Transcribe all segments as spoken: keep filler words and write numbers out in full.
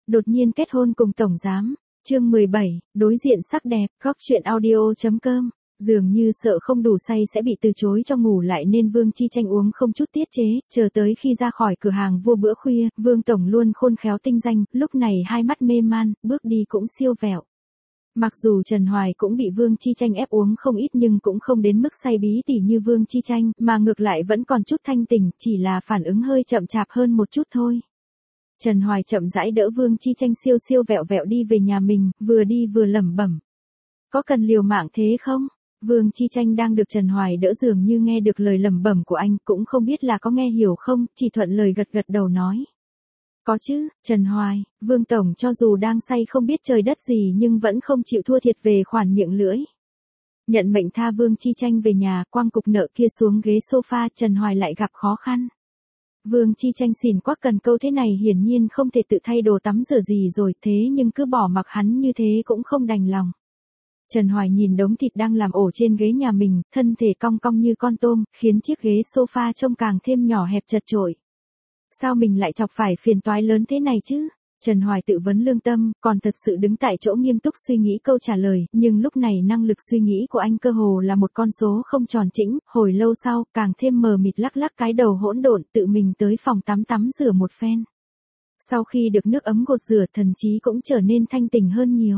đột nhiên kết hôn cùng tổng giám. Chương mười bảy, đối diện sắc đẹp, góc truyện audio.com. Dường như sợ không đủ say sẽ bị từ chối cho ngủ lại nên Vương Chi Tranh uống không chút tiết chế, chờ tới khi ra khỏi cửa hàng vua bữa khuya, Vương Tổng luôn khôn khéo tinh danh, lúc này hai mắt mê man, bước đi cũng siêu vẹo. Mặc dù Trần Hoài cũng bị Vương Chi Tranh ép uống không ít nhưng cũng không đến mức say bí tỉ như Vương Chi Tranh, mà ngược lại vẫn còn chút thanh tỉnh, chỉ là phản ứng hơi chậm chạp hơn một chút thôi. Trần Hoài chậm rãi đỡ Vương Chi Tranh siêu siêu vẹo vẹo đi về nhà mình, vừa đi vừa lẩm bẩm. Có cần liều mạng thế không? Vương Chi Tranh đang được Trần Hoài đỡ dường như nghe được lời lẩm bẩm của anh, cũng không biết là có nghe hiểu không, chỉ thuận lời gật gật đầu nói. Có chứ, Trần Hoài, Vương Tổng cho dù đang say không biết trời đất gì nhưng vẫn không chịu thua thiệt về khoản miệng lưỡi. Nhận mệnh tha Vương Chi Tranh về nhà, quăng cục nợ kia xuống ghế sofa, Trần Hoài lại gặp khó khăn. Vương Chi Tranh xỉn quắc cần câu thế này hiển nhiên không thể tự thay đồ tắm rửa gì rồi, thế nhưng cứ bỏ mặc hắn như thế cũng không đành lòng. Trần Hoài nhìn đống thịt đang làm ổ trên ghế nhà mình, thân thể cong cong như con tôm, khiến chiếc ghế sofa trông càng thêm nhỏ hẹp chật chội. Sao mình lại chọc phải phiền toái lớn thế này chứ? Trần Hoài tự vấn lương tâm, còn thật sự đứng tại chỗ nghiêm túc suy nghĩ câu trả lời, nhưng lúc này năng lực suy nghĩ của anh cơ hồ là một con số không tròn chỉnh, hồi lâu sau, càng thêm mờ mịt lắc lắc cái đầu hỗn độn, tự mình tới phòng tắm tắm rửa một phen. Sau khi được nước ấm gột rửa, thần trí cũng trở nên thanh tỉnh hơn nhiều.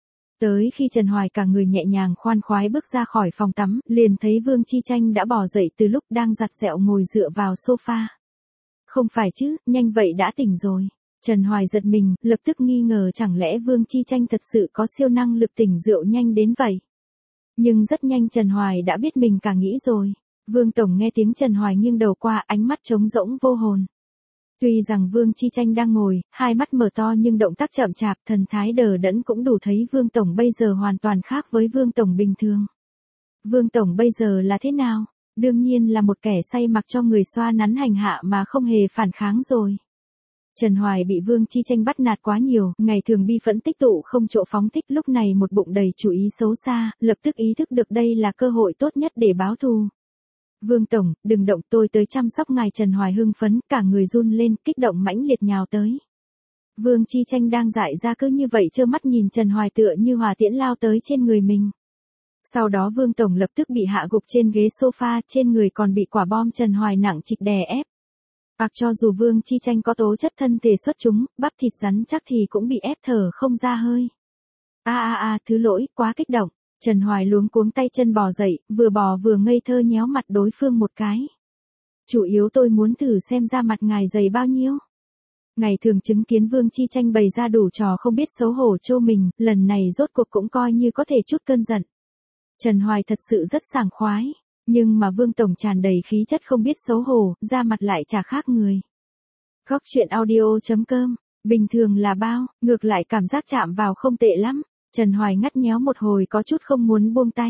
Tới khi Trần Hoài cả người nhẹ nhàng khoan khoái bước ra khỏi phòng tắm, liền thấy Vương Chi Tranh đã bỏ dậy từ lúc đang giặt dẹo ngồi dựa vào sofa. Không phải chứ, nhanh vậy đã tỉnh rồi. Trần Hoài giật mình, lập tức nghi ngờ chẳng lẽ Vương Chi Tranh thật sự có siêu năng lực tỉnh rượu nhanh đến vậy. Nhưng rất nhanh Trần Hoài đã biết mình cả nghĩ rồi. Vương Tổng nghe tiếng Trần Hoài nghiêng đầu qua, ánh mắt trống rỗng vô hồn. Tuy rằng Vương Chi Tranh đang ngồi, hai mắt mở to nhưng động tác chậm chạp, thần thái đờ đẫn cũng đủ thấy Vương Tổng bây giờ hoàn toàn khác với Vương Tổng bình thường. Vương Tổng bây giờ là thế nào? Đương nhiên là một kẻ say mặc cho người xoa nắn hành hạ mà không hề phản kháng rồi. Trần Hoài bị Vương Chi Tranh bắt nạt quá nhiều, ngày thường bi phẫn tích tụ không chỗ phóng thích, lúc này một bụng đầy chủ ý xấu xa, lập tức ý thức được đây là cơ hội tốt nhất để báo thù. Vương Tổng, đừng động, tôi tới chăm sóc ngài. Trần Hoài hưng phấn, cả người run lên, kích động mãnh liệt nhào tới. Vương Chi Tranh đang dại ra cứ như vậy trơ mắt nhìn Trần Hoài tựa như hỏa tiễn lao tới trên người mình. Sau đó Vương Tổng lập tức bị hạ gục trên ghế sofa, trên người còn bị quả bom Trần Hoài nặng trịch đè ép. Hoặc cho dù Vương Chi Tranh có tố chất thân thể xuất chúng, bắp thịt rắn chắc thì cũng bị ép thở không ra hơi. A a a, thứ lỗi, quá kích động. Trần Hoài luống cuống tay chân bò dậy, vừa bò vừa ngây thơ nhéo mặt đối phương một cái. Chủ yếu tôi muốn thử xem da mặt ngài dày bao nhiêu. Ngày thường chứng kiến Vương Chi Tranh bày ra đủ trò không biết xấu hổ trô mình, lần này rốt cuộc cũng coi như có thể chút cơn giận. Trần Hoài thật sự rất sảng khoái, nhưng mà Vương Tổng tràn đầy khí chất không biết xấu hổ, da mặt lại chả khác người. Góc truyện audio.com, bình thường là bao, ngược lại cảm giác chạm vào không tệ lắm. Trần Hoài ngắt nhéo một hồi có chút không muốn buông tay.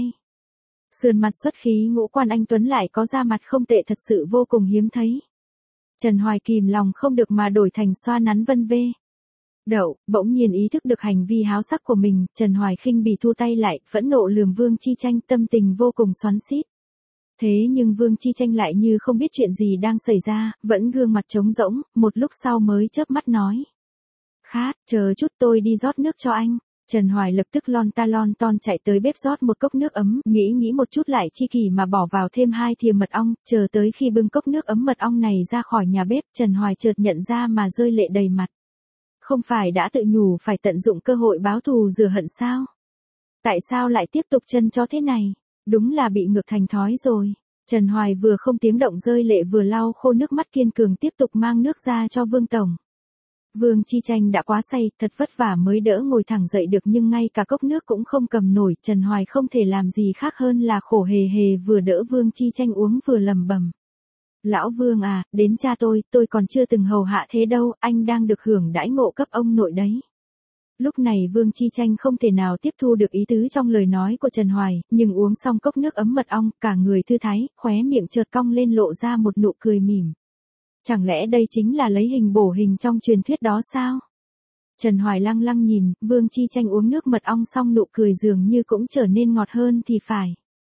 Sườn mặt xuất khí ngũ quan anh Tuấn lại có da mặt không tệ thật sự vô cùng hiếm thấy. Trần Hoài kìm lòng không được mà đổi thành xoa nắn vân vê. Đậu, bỗng nhiên ý thức được hành vi háo sắc của mình, Trần Hoài khinh bỉ thu tay lại, phẫn nộ lườm Vương Chi Tranh, tâm tình vô cùng xoắn xít. Thế nhưng Vương Chi Tranh lại như không biết chuyện gì đang xảy ra, vẫn gương mặt trống rỗng, một lúc sau mới chớp mắt nói. Khát, chờ chút tôi đi rót nước cho anh. Trần Hoài lập tức lon ta lon ton chạy tới bếp rót một cốc nước ấm, nghĩ nghĩ một chút lại chi kỷ mà bỏ vào thêm hai thìa mật ong, chờ tới khi bưng cốc nước ấm mật ong này ra khỏi nhà bếp, Trần Hoài chợt nhận ra mà rơi lệ đầy mặt. Không phải đã tự nhủ phải tận dụng cơ hội báo thù rửa hận sao? Tại sao lại tiếp tục chân chó thế này? Đúng là bị ngược thành thói rồi. Trần Hoài vừa không tiếng động rơi lệ vừa lau khô nước mắt kiên cường tiếp tục mang nước ra cho Vương Tổng. Vương Chi Tranh đã quá say, thật vất vả mới đỡ ngồi thẳng dậy được nhưng ngay cả cốc nước cũng không cầm nổi, Trần Hoài không thể làm gì khác hơn là khổ hề hề vừa đỡ Vương Chi Tranh uống vừa lẩm bẩm. Lão Vương à, đến cha tôi, tôi còn chưa từng hầu hạ thế đâu, anh đang được hưởng đãi ngộ cấp ông nội đấy. Lúc này Vương Chi Tranh không thể nào tiếp thu được ý tứ trong lời nói của Trần Hoài, nhưng uống xong cốc nước ấm mật ong, cả người thư thái, khóe miệng chợt cong lên lộ ra một nụ cười mỉm. Chẳng lẽ đây chính là lấy hình bổ hình trong truyền thuyết đó sao? Trần Hoài lăng lăng nhìn, Vương Chi Tranh uống nước mật ong xong nụ cười dường như cũng trở nên ngọt hơn thì phải.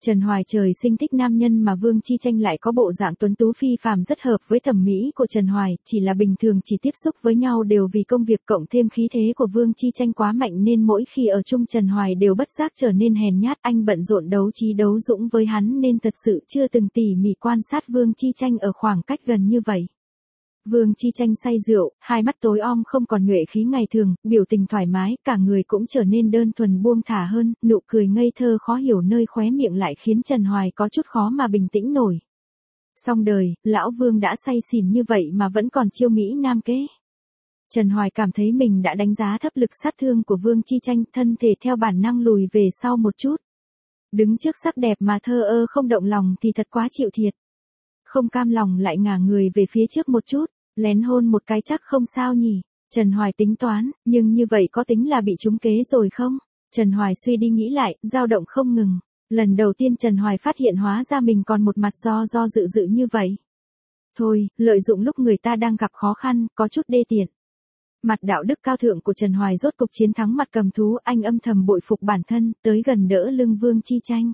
Trần Hoài trời sinh thích nam nhân mà Vương Chi Tranh lại có bộ dạng tuấn tú phi phàm rất hợp với thẩm mỹ của Trần Hoài, chỉ là bình thường chỉ tiếp xúc với nhau đều vì công việc cộng thêm khí thế của Vương Chi Tranh quá mạnh nên mỗi khi ở chung Trần Hoài đều bất giác trở nên hèn nhát, anh bận rộn đấu trí đấu dũng với hắn nên thật sự chưa từng tỉ mỉ quan sát Vương Chi Tranh ở khoảng cách gần như vậy. Vương Chi Tranh say rượu, hai mắt tối om không còn nhuệ khí ngày thường, biểu tình thoải mái, cả người cũng trở nên đơn thuần buông thả hơn, nụ cười ngây thơ khó hiểu nơi khóe miệng lại khiến Trần Hoài có chút khó mà bình tĩnh nổi. Xong đời, lão Vương đã say xỉn như vậy mà vẫn còn chiêu mỹ nam kế. Trần Hoài cảm thấy mình đã đánh giá thấp lực sát thương của Vương Chi Tranh, thân thể theo bản năng lùi về sau một chút. Đứng trước sắc đẹp mà thơ ơ không động lòng thì thật quá chịu thiệt. Không cam lòng lại ngả người về phía trước một chút, lén hôn một cái chắc không sao nhỉ. Trần Hoài tính toán, nhưng như vậy có tính là bị trúng kế rồi không? Trần Hoài suy đi nghĩ lại, dao động không ngừng. Lần đầu tiên Trần Hoài phát hiện hóa ra mình còn một mặt do do dự dự như vậy. Thôi, lợi dụng lúc người ta đang gặp khó khăn, có chút đê tiện. Mặt đạo đức cao thượng của Trần Hoài rốt cục chiến thắng mặt cầm thú, anh âm thầm bội phục bản thân, tới gần đỡ lưng Vương Chi Tranh.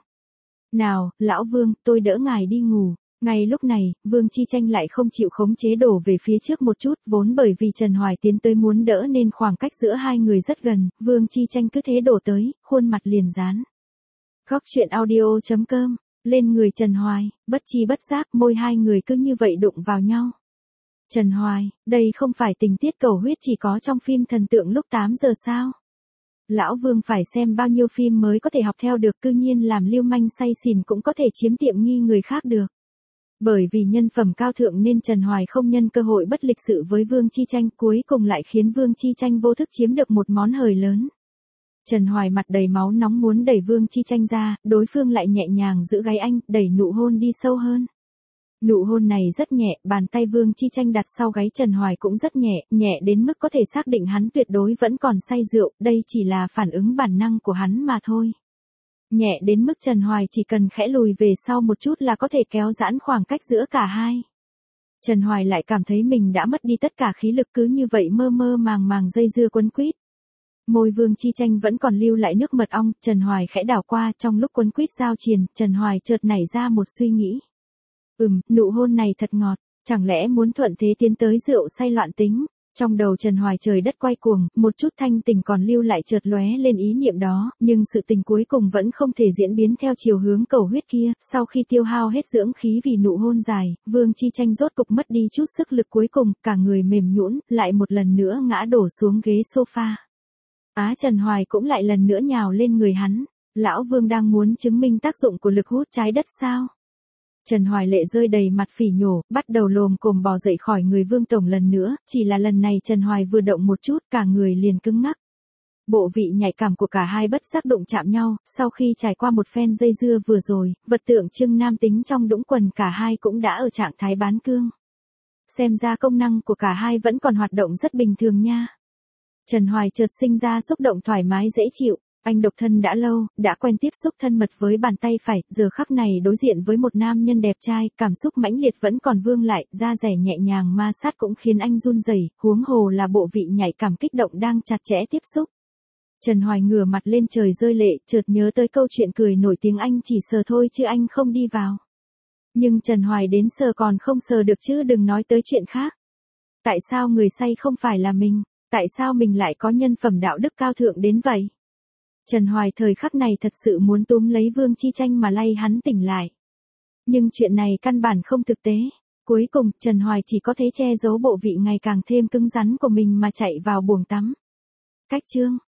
Nào, lão Vương, tôi đỡ ngài đi ngủ. Ngay lúc này, Vương Chi Tranh lại không chịu khống chế đổ về phía trước một chút, vốn bởi vì Trần Hoài tiến tới muốn đỡ nên khoảng cách giữa hai người rất gần, Vương Chi Tranh cứ thế đổ tới, khuôn mặt liền dán. Góc truyện audio chấm com, lên người Trần Hoài, bất chi bất giác môi hai người cứ như vậy đụng vào nhau. Trần Hoài, đây không phải tình tiết cầu huyết chỉ có trong phim thần tượng lúc tám giờ sao? Lão Vương phải xem bao nhiêu phim mới có thể học theo được, cư nhiên làm lưu manh say xỉn cũng có thể chiếm tiệm nghi người khác được. Bởi vì nhân phẩm cao thượng nên Trần Hoài không nhân cơ hội bất lịch sự với Vương Chi Tranh, cuối cùng lại khiến Vương Chi Tranh vô thức chiếm được một món hời lớn. Trần Hoài mặt đầy máu nóng muốn đẩy Vương Chi Tranh ra, đối phương lại nhẹ nhàng giữ gáy anh, đẩy nụ hôn đi sâu hơn. Nụ hôn này rất nhẹ, bàn tay Vương Chi Tranh đặt sau gáy Trần Hoài cũng rất nhẹ, nhẹ đến mức có thể xác định hắn tuyệt đối vẫn còn say rượu, đây chỉ là phản ứng bản năng của hắn mà thôi. Nhẹ đến mức Trần Hoài chỉ cần khẽ lùi về sau một chút là có thể kéo giãn khoảng cách giữa cả hai. Trần Hoài lại cảm thấy mình đã mất đi tất cả khí lực, cứ như vậy mơ mơ màng màng dây dưa quấn quýt. Môi Vương Chi Tranh vẫn còn lưu lại nước mật ong, Trần Hoài khẽ đảo qua, trong lúc quấn quýt giao triền, Trần Hoài chợt nảy ra một suy nghĩ. Ừm, nụ hôn này thật ngọt, chẳng lẽ muốn thuận thế tiến tới rượu say loạn tính. Trong đầu Trần Hoài trời đất quay cuồng, một chút thanh tình còn lưu lại chợt lóe lên ý niệm đó, nhưng sự tình cuối cùng vẫn không thể diễn biến theo chiều hướng cầu huyết kia, sau khi tiêu hao hết dưỡng khí vì nụ hôn dài, Vương Chi Tranh rốt cục mất đi chút sức lực cuối cùng, cả người mềm nhũn, lại một lần nữa ngã đổ xuống ghế sofa. Á Trần Hoài cũng lại lần nữa nhào lên người hắn, lão Vương đang muốn chứng minh tác dụng của lực hút trái đất sao? Trần Hoài lệ rơi đầy mặt phỉ nhổ, bắt đầu lồm cồm bò dậy khỏi người Vương Tổng lần nữa, chỉ là lần này Trần Hoài vừa động một chút cả người liền cứng ngắc. Bộ vị nhạy cảm của cả hai bất giác đụng chạm nhau, sau khi trải qua một phen dây dưa vừa rồi, vật tượng trưng nam tính trong đũng quần cả hai cũng đã ở trạng thái bán cương. Xem ra công năng của cả hai vẫn còn hoạt động rất bình thường nha. Trần Hoài chợt sinh ra xúc động thoải mái dễ chịu. Anh độc thân đã lâu, đã quen tiếp xúc thân mật với bàn tay phải, giờ khắc này đối diện với một nam nhân đẹp trai, cảm xúc mãnh liệt vẫn còn vương lại, da dẻ nhẹ nhàng ma sát cũng khiến anh run rẩy, huống hồ là bộ vị nhạy cảm kích động đang chặt chẽ tiếp xúc. Trần Hoài ngửa mặt lên trời rơi lệ, chợt nhớ tới câu chuyện cười nổi tiếng anh chỉ sờ thôi chứ anh không đi vào. Nhưng Trần Hoài đến sờ còn không sờ được chứ đừng nói tới chuyện khác. Tại sao người say không phải là mình? Tại sao mình lại có nhân phẩm đạo đức cao thượng đến vậy? Trần Hoài thời khắc này thật sự muốn túm lấy Vương Chi Tranh mà lay hắn tỉnh lại. Nhưng chuyện này căn bản không thực tế. Cuối cùng, Trần Hoài chỉ có thể che giấu bộ vị ngày càng thêm cứng rắn của mình mà chạy vào buồng tắm. Cách chương